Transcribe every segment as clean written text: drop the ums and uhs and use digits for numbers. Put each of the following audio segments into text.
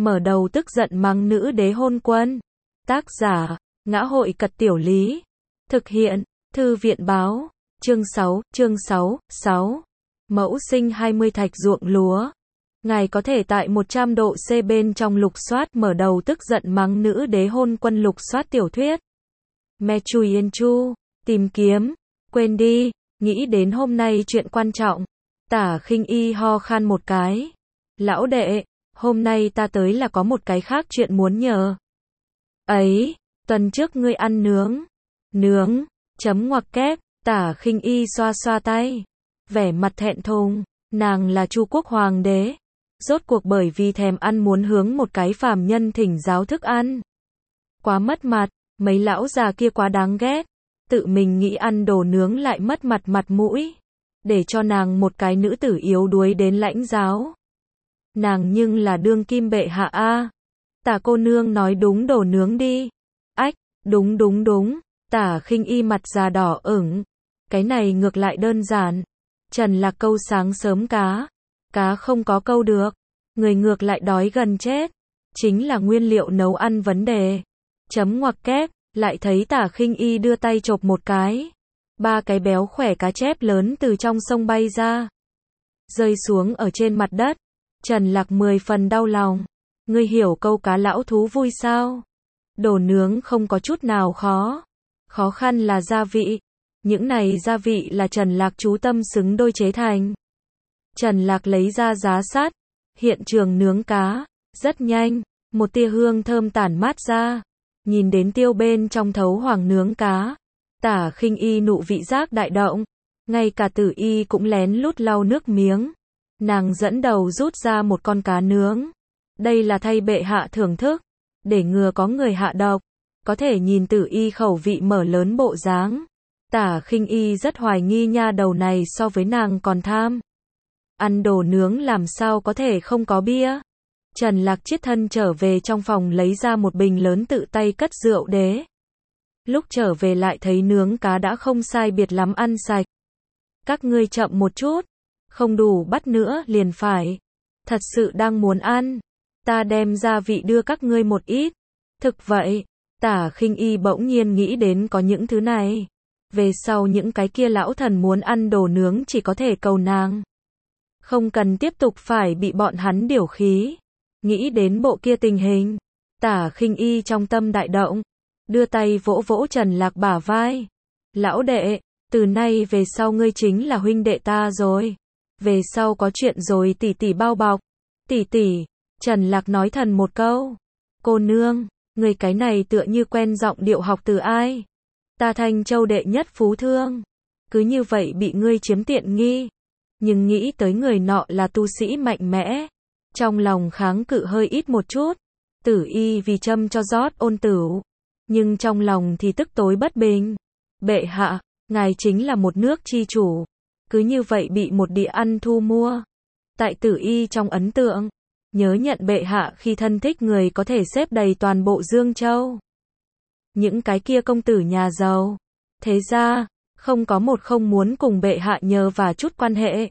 mở đầu tức giận mắng nữ đế hôn quân. Tác giả, Ngã hội Cật Tiểu Lý. Thực hiện, Thư viện báo. Chương 6. Mẫu sinh 20 thạch ruộng lúa. Ngài có thể tại 100 độ C bên trong lục soát mở đầu tức giận mắng nữ đế hôn quân lục soát tiểu thuyết. Me Chui Yên Chu, tìm kiếm, quên đi, nghĩ đến hôm nay chuyện quan trọng. Tả Khinh Y ho khan một cái. Lão đệ, hôm nay ta tới là có một cái khác chuyện muốn nhờ. Ấy, tuần trước ngươi ăn nướng. Nướng, chấm ngoặc kép, Tả Khinh Y xoa xoa tay. Vẻ mặt thẹn thùng, nàng là Chu quốc hoàng đế. Rốt cuộc bởi vì thèm ăn muốn hướng một cái phàm nhân thỉnh giáo thức ăn. Quá mất mặt, mấy lão già kia quá đáng ghét. Tự mình nghĩ ăn đồ nướng lại mất mặt mũi. Để cho nàng một cái nữ tử yếu đuối đến lãnh giáo. Nàng nhưng là đương kim bệ hạ a. Tả cô nương nói đúng đồ nướng đi. Ách, đúng. Tả Khinh Y mặt già đỏ ửng. Cái này ngược lại đơn giản. Trần Lạc câu sáng sớm cá. Cá không có câu được. Người ngược lại đói gần chết. Chính là nguyên liệu nấu ăn vấn đề. Chấm ngoặc kép, lại thấy Tả Khinh Y đưa tay chộp một cái. 3 cái béo khỏe cá chép lớn từ trong sông bay ra. Rơi xuống ở trên mặt đất. Trần Lạc 10 phần đau lòng. Ngươi hiểu câu cá lão thú vui sao? Đồ nướng không có chút nào khó. Khó khăn là gia vị. Những này gia vị là Trần Lạc chú tâm xứng đôi chế thành. Trần Lạc lấy ra giá sắt. Hiện trường nướng cá. Rất nhanh. Một tia hương thơm tản mát ra. Nhìn đến tiêu bên trong thấu hoàng nướng cá. Tả Khinh Y nụ vị giác đại động. Ngay cả Tử Y cũng lén lút lau nước miếng. Nàng dẫn đầu rút ra một con cá nướng. Đây là thay bệ hạ thưởng thức. Để ngừa có người hạ độc. Có thể nhìn Tử Y khẩu vị mở lớn bộ dáng. Tả Khinh Y rất hoài nghi nha đầu này so với nàng còn tham. Ăn đồ nướng làm sao có thể không có bia. Trần Lạc chiết thân trở về trong phòng lấy ra một bình lớn tự tay cất rượu đế. Lúc trở về lại thấy nướng cá đã không sai biệt lắm ăn sạch. Các ngươi chậm một chút. Không đủ bắt nữa liền phải. Thật sự đang muốn ăn. Ta đem gia vị đưa các ngươi một ít. Thực vậy. Tả Khinh Y bỗng nhiên nghĩ đến có những thứ này. Về sau những cái kia lão thần muốn ăn đồ nướng chỉ có thể cầu nàng. Không cần tiếp tục phải bị bọn hắn điều khí. Nghĩ đến bộ kia tình hình. Tả Khinh Y trong tâm đại động. Đưa tay vỗ vỗ Trần Lạc bả vai. Lão đệ, từ nay về sau ngươi chính là huynh đệ ta rồi. Về sau có chuyện rồi tỷ tỷ bao bọc. Tỷ. Trần Lạc nói thần một câu. Cô nương, người cái này tựa như quen giọng điệu học từ ai. Ta Thanh Châu đệ nhất phú thương. Cứ như vậy bị ngươi chiếm tiện nghi. Nhưng nghĩ tới người nọ là tu sĩ mạnh mẽ. Trong lòng kháng cự hơi ít một chút. Tử Y vì châm cho rót ôn tửu. Nhưng trong lòng thì tức tối bất bình. Bệ hạ, ngài chính là một nước chi chủ. Cứ như vậy bị một địa ăn thu mua. Tại Tử Y trong ấn tượng. Nhớ nhận bệ hạ khi thân thích người có thể xếp đầy toàn bộ Dương Châu. Những cái kia công tử nhà giàu. Thế ra, không có một không muốn cùng bệ hạ nhờ và chút quan hệ.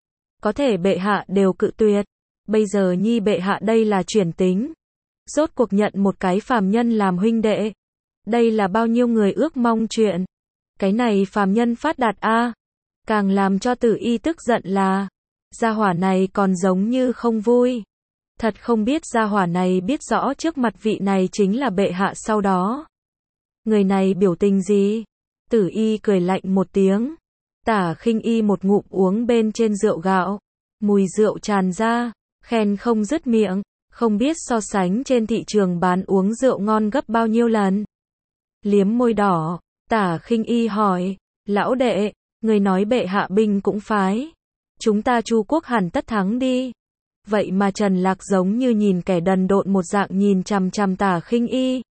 Có thể bệ hạ đều cự tuyệt. Bây giờ nhi bệ hạ đây là chuyển tính. Rốt cuộc nhận một cái phàm nhân làm huynh đệ. Đây là bao nhiêu người ước mong chuyện. Cái này phàm nhân phát đạt a. Càng làm cho Tử Y tức giận là. Gia hỏa này còn giống như không vui. Thật không biết gia hỏa này biết rõ trước mặt vị này chính là bệ hạ sau đó. Người này biểu tình gì? Tử Y cười lạnh một tiếng. Tả Khinh Y một ngụm uống bên trên rượu gạo. Mùi rượu tràn ra. Khen không dứt miệng. Không biết so sánh trên thị trường bán uống rượu ngon gấp bao nhiêu lần. Liếm môi đỏ. Tả Khinh Y hỏi. Lão đệ, người nói bệ hạ binh cũng phái. Chúng ta Chu quốc hẳn tất thắng đi. Vậy mà Trần Lạc giống như nhìn kẻ đần độn một dạng nhìn chằm chằm Tả Khinh Y.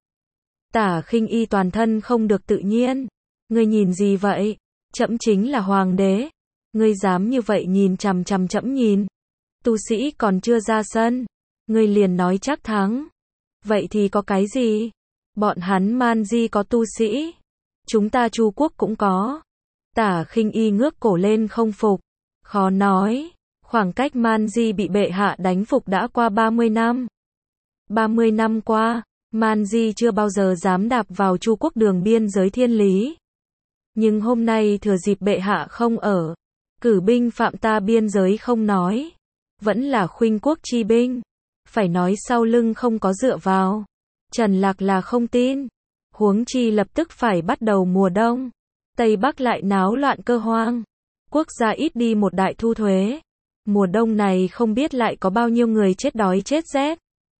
Tả Khinh Y toàn thân không được tự nhiên. Ngươi nhìn gì vậy? Trẫm chính là hoàng đế. Ngươi dám như vậy nhìn chằm chằm trẫm nhìn. Tu sĩ còn chưa ra sân. Ngươi liền nói chắc thắng. Vậy thì có cái gì? Bọn hắn Man Di có tu sĩ. Chúng ta Chu quốc cũng có. Tả Khinh Y ngước cổ lên không phục. Khó nói. Khoảng cách Man Di bị bệ hạ đánh phục đã qua 30 năm. 30 năm qua, Man Di chưa bao giờ dám đạp vào Chu quốc đường biên giới thiên lý. Nhưng hôm nay thừa dịp bệ hạ không ở, cử binh phạm ta biên giới không nói, vẫn là khuynh quốc chi binh, phải nói sau lưng không có dựa vào. Trần Lạc là không tin, huống chi lập tức phải bắt đầu mùa đông, Tây Bắc lại náo loạn cơ hoang, quốc gia ít đi một đại thu thuế, mùa đông này không biết lại có bao nhiêu người chết đói chết rét.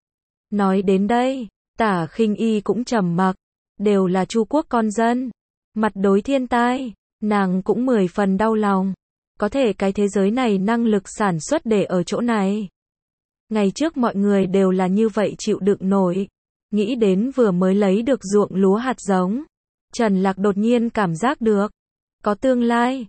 Nói đến đây, Tả Khinh Y cũng trầm mặc, đều là Chu quốc con dân, mặt đối thiên tai, nàng cũng 10 phần đau lòng. Có thể cái thế giới này năng lực sản xuất để ở chỗ này. Ngày trước mọi người đều là như vậy chịu đựng nổi. Nghĩ đến vừa mới lấy được ruộng lúa hạt giống, Trần Lạc đột nhiên cảm giác được có tương lai.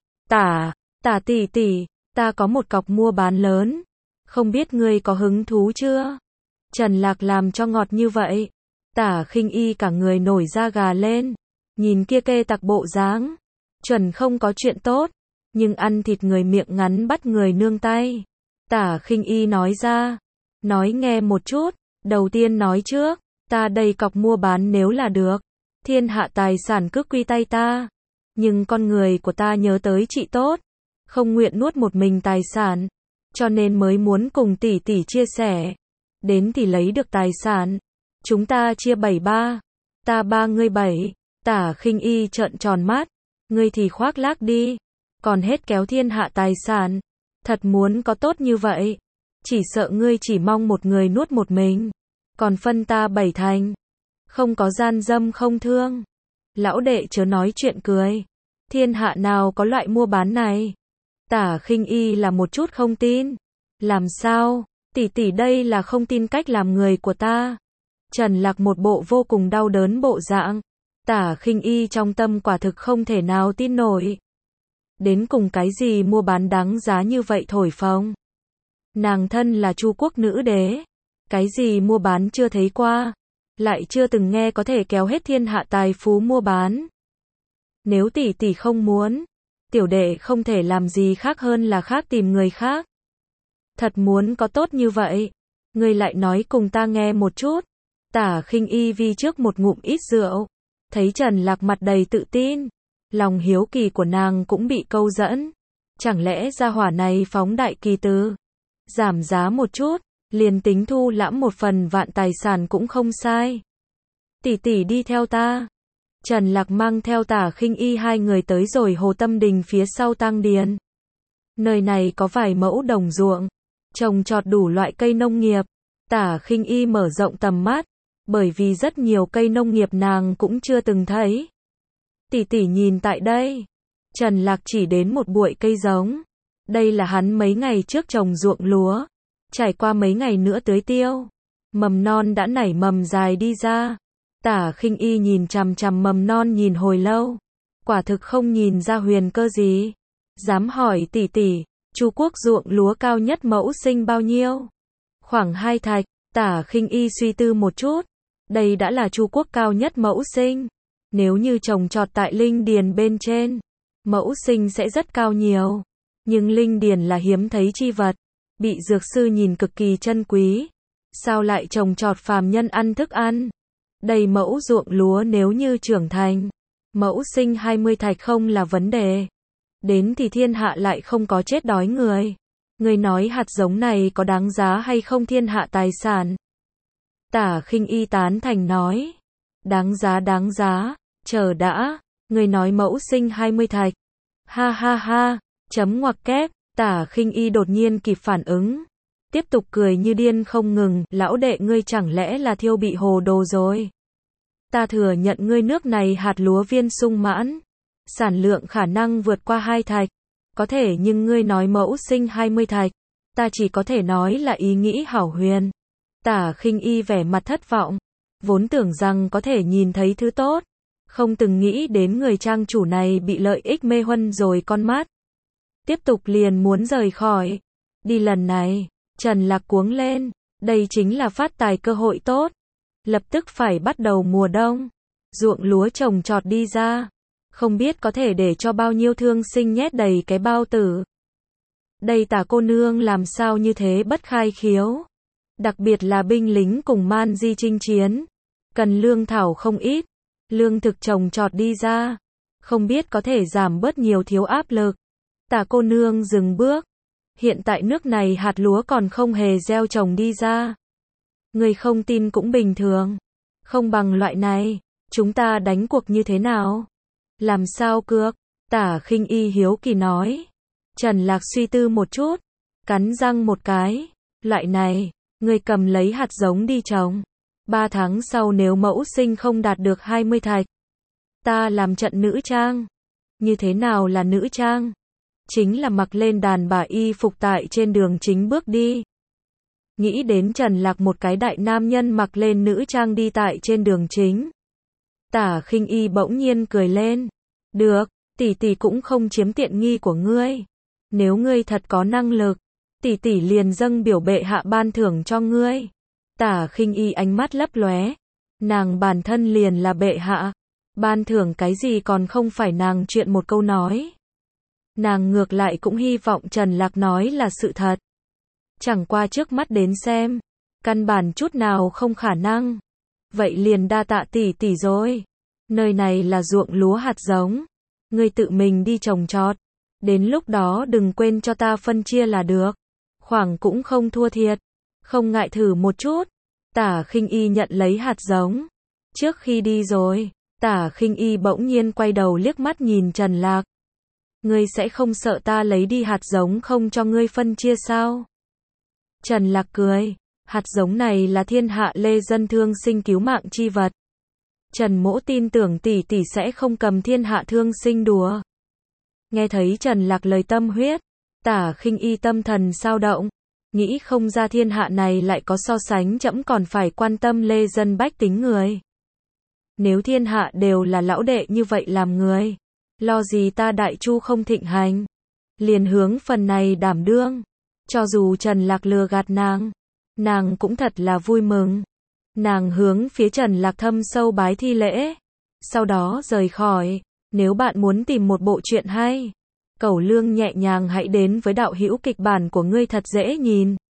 Tả tỷ tỷ, ta có một cọc mua bán lớn, không biết ngươi có hứng thú chưa? Trần Lạc làm cho ngọt như vậy, Tả Khinh Y cả người nổi da gà lên, nhìn kia kê tặc bộ dáng, chuẩn không có chuyện tốt, nhưng ăn thịt người miệng ngắn bắt người nương tay. Tả Khinh Y nói ra, nói nghe một chút, đầu tiên nói trước, ta đây cọc mua bán nếu là được, thiên hạ tài sản cứ quy tay ta, nhưng con người của ta nhớ tới chị tốt, không nguyện nuốt một mình tài sản, cho nên mới muốn cùng tỷ tỷ chia sẻ, đến thì lấy được tài sản, chúng ta chia 7-3, ta 3 ngươi 7, Tả Khinh Y trợn tròn mắt, ngươi thì khoác lác đi, còn hết kéo thiên hạ tài sản, thật muốn có tốt như vậy, chỉ sợ ngươi chỉ mong một người nuốt một mình, còn phân ta 7 thành, không có gian dâm không thương. Lão đệ chớ nói chuyện cười, thiên hạ nào có loại mua bán này? Tả Khinh Y là một chút không tin. Làm sao? Tỷ tỷ đây là không tin cách làm người của ta. Trần Lạc một bộ vô cùng đau đớn bộ dạng. Tả Khinh Y trong tâm quả thực không thể nào tin nổi. Đến cùng cái gì mua bán đáng giá như vậy thổi phồng? Nàng thân là Chu quốc nữ đế, cái gì mua bán chưa thấy qua, lại chưa từng nghe có thể kéo hết thiên hạ tài phú mua bán. Nếu tỷ tỷ không muốn, tiểu đệ không thể làm gì khác hơn là khác tìm người khác. Thật muốn có tốt như vậy, ngươi lại nói cùng ta nghe một chút. Tả Khinh Y vi trước một ngụm ít rượu, thấy Trần Lạc mặt đầy tự tin, lòng hiếu kỳ của nàng cũng bị câu dẫn. Chẳng lẽ gia hỏa này phóng đại kỳ từ, giảm giá một chút, liền tính thu lãm 1/1000 tài sản cũng không sai. Tỷ tỷ đi theo ta. Trần Lạc mang theo Tả Khinh Y hai người tới rồi Hồ Tâm Đình phía sau tang điền. Nơi này có vài mẫu đồng ruộng, trồng trọt đủ loại cây nông nghiệp. Tả Khinh Y mở rộng tầm mắt, bởi vì rất nhiều cây nông nghiệp nàng cũng chưa từng thấy. Tỷ tỷ nhìn tại đây. Trần Lạc chỉ đến một bụi cây giống. Đây là hắn mấy ngày trước trồng ruộng lúa, trải qua mấy ngày nữa tưới tiêu, mầm non đã nảy mầm dài đi ra. Tả Khinh Y nhìn chằm chằm mầm non nhìn hồi lâu, quả thực không nhìn ra huyền cơ gì. Dám hỏi tỷ tỷ, Chu quốc ruộng lúa cao nhất mẫu sinh bao nhiêu? Khoảng 2 thạch. Tả Khinh Y suy tư một chút, đây đã là Chu quốc cao nhất mẫu sinh. Nếu như trồng trọt tại linh điền bên trên, mẫu sinh sẽ rất cao nhiều. Nhưng linh điền là hiếm thấy chi vật, bị dược sư nhìn cực kỳ chân quý. Sao lại trồng trọt phàm nhân ăn thức ăn? Đầy mẫu ruộng lúa nếu như trưởng thành, mẫu sinh 20 thạch không là vấn đề. Đến thì thiên hạ lại không có chết đói người. Người nói hạt giống này có đáng giá hay không thiên hạ tài sản? Tả Khinh Y tán thành nói. Đáng giá, chờ đã, người nói mẫu sinh 20 thạch. Ha ha ha, chấm ngoặc kép, Tả Khinh Y đột nhiên kịp phản ứng. Tiếp tục cười như điên không ngừng, lão đệ ngươi chẳng lẽ là thiêu bị hồ đồ rồi? Ta thừa nhận ngươi nước này hạt lúa viên sung mãn, sản lượng khả năng vượt qua 2 thạch, có thể nhưng ngươi nói mẫu sinh 20 thạch, ta chỉ có thể nói là ý nghĩ hảo huyền. Tả Khinh Y vẻ mặt thất vọng, vốn tưởng rằng có thể nhìn thấy thứ tốt, không từng nghĩ đến người trang chủ này bị lợi ích mê huân rồi con mắt. Tiếp tục liền muốn rời khỏi. Đi lần này, Trần Lạc cuống lên, đây chính là phát tài cơ hội tốt. Lập tức phải bắt đầu mùa đông, ruộng lúa trồng trọt đi ra, không biết có thể để cho bao nhiêu thương sinh nhét đầy cái bao tử. Đây Tả cô nương làm sao như thế bất khai khiếu. Đặc biệt là binh lính cùng man di chinh chiến. Cần lương thảo không ít. Lương thực trồng trọt đi ra. Không biết có thể giảm bớt nhiều thiếu áp lực. Tả cô nương dừng bước. Hiện tại nước này hạt lúa còn không hề gieo trồng đi ra. Người không tin cũng bình thường. Không bằng loại này. Chúng ta đánh cuộc như thế nào? Làm sao cược? Tả Khinh Y hiếu kỳ nói. Trần Lạc suy tư một chút. Cắn răng một cái. Loại này, người cầm lấy hạt giống đi trồng. 3 tháng sau nếu mẫu sinh không đạt được 20 thạch. Ta làm trận nữ trang. Như thế nào là nữ trang? Chính là mặc lên đàn bà y phục tại trên đường chính bước đi. Nghĩ đến Trần Lạc một cái đại nam nhân mặc lên nữ trang đi tại trên đường chính. Tả Khinh Y bỗng nhiên cười lên. Được, tỷ tỷ cũng không chiếm tiện nghi của ngươi. Nếu ngươi thật có năng lực, tỷ tỷ liền dâng biểu bệ hạ ban thưởng cho ngươi. Tả Khinh Y ánh mắt lấp lóe. Nàng bản thân liền là bệ hạ. Ban thưởng cái gì còn không phải nàng chuyện một câu nói. Nàng ngược lại cũng hy vọng Trần Lạc nói là sự thật. Chẳng qua trước mắt đến xem. Căn bản chút nào không khả năng. Vậy liền đa tạ tỷ tỷ rồi. Nơi này là ruộng lúa hạt giống. Ngươi tự mình đi trồng trọt. Đến lúc đó đừng quên cho ta phân chia là được. Khoảng cũng không thua thiệt. Không ngại thử một chút. Tả Khinh Y nhận lấy hạt giống. Trước khi đi rồi, Tả Khinh Y bỗng nhiên quay đầu liếc mắt nhìn Trần Lạc. Ngươi sẽ không sợ ta lấy đi hạt giống không cho ngươi phân chia sao? Trần Lạc cười. Hạt giống này là thiên hạ lê dân thương sinh cứu mạng chi vật. Trần Mỗ tin tưởng tỷ tỷ sẽ không cầm thiên hạ thương sinh đùa. Nghe thấy Trần Lạc lời tâm huyết, Tả Khinh Y tâm thần sao động. Nghĩ không ra thiên hạ này lại có so sánh trẫm còn phải quan tâm lê dân bách tính người. Nếu thiên hạ đều là lão đệ như vậy làm người, lo gì ta Đại Chu không thịnh hành. Liền hướng phần này đảm đương. Cho dù Trần Lạc lừa gạt nàng cũng thật là vui mừng. Nàng hướng phía Trần Lạc thâm sâu bái thi lễ. Sau đó rời khỏi. Nếu bạn muốn tìm một bộ truyện hay, Cẩu Lương nhẹ nhàng hãy đến với đạo hữu kịch bản của ngươi thật dễ nhìn.